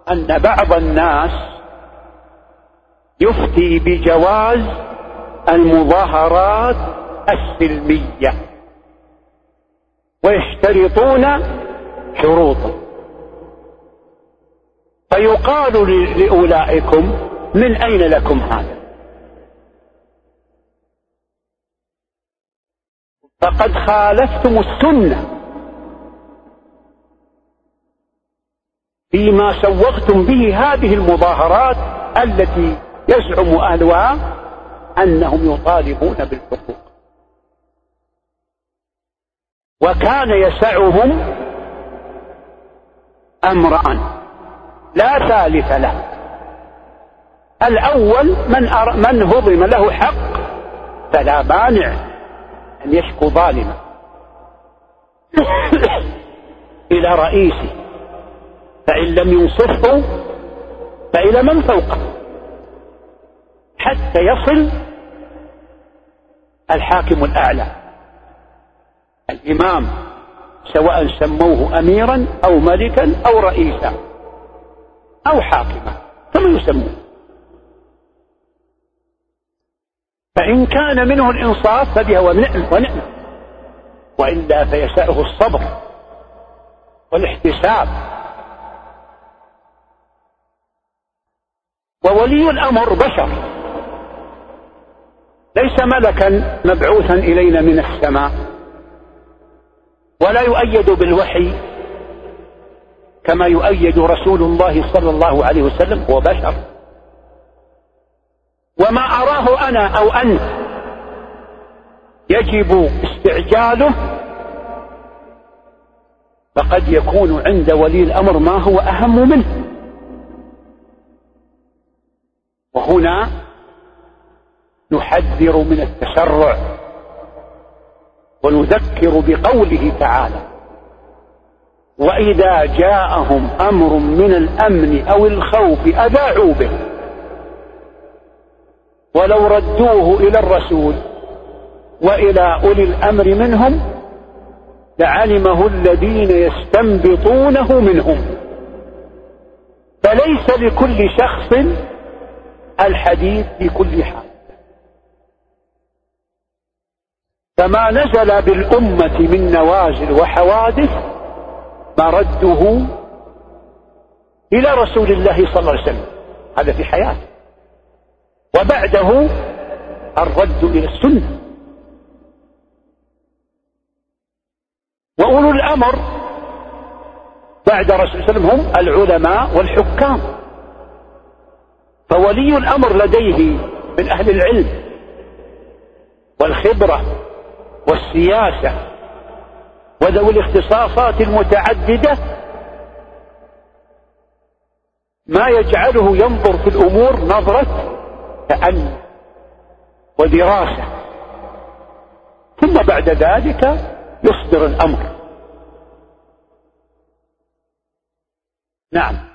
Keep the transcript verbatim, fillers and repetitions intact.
أن بعض الناس يفتي بجواز المظاهرات السلمية ويشترطون شروطا، فيقال لأولئكم من أين لكم هذا؟ فقد خالفتم السنة فيما سوغتم به هذه المظاهرات التي يزعم أهلها أنهم يطالبون بالحقوق. وكان يسعهم أمران لا ثالث له: الأول من, أر... من هضم له حق فلا مانع أن يشكو ظالما إلى رئيسه، فإن لم ينصفه فإلى من فوقه حتى يصل الحاكم الأعلى الإمام، سواء سموه أميرا أو ملكا أو رئيسا أو حاكما كما يسمون. فإن كان منه الإنصاف فبها ونعم ونعم، وإلا فيسعه الصبر والاحتساب. وولي الأمر بشر ليس ملكا مبعوثا إلينا من السماء، ولا يؤيد بالوحي كما يؤيد رسول الله صلى الله عليه وسلم، هو بشر. وما أراه أنا أو أنت يجب استعجاله، فقد يكون عند ولي الأمر ما هو أهم منه. وهنا نحذر من التسرع ونذكر بقوله تعالى: وإذا جاءهم أمر من الأمن أو الخوف أذاعوا به ولو ردوه إلى الرسول وإلى أولي الأمر منهم لعلمه الذين يستنبطونه منهم. فليس لكل شخص الحديث في كل حال. فما نزل بالأمة من نوازل وحوادث مرده إلى رسول الله صلى الله عليه وسلم، هذا في حياته، وبعده الرد إلى السنة. وأولو الأمر بعد رسول الله صلى الله عليه وسلم هم العلماء والحكام. فولي الأمر لديه من أهل العلم والخبرة والسياسة وذوي الاختصاصات المتعددة ما يجعله ينظر في الأمور نظرة تأني ودراسة، ثم بعد ذلك يصدر الأمر. نعم.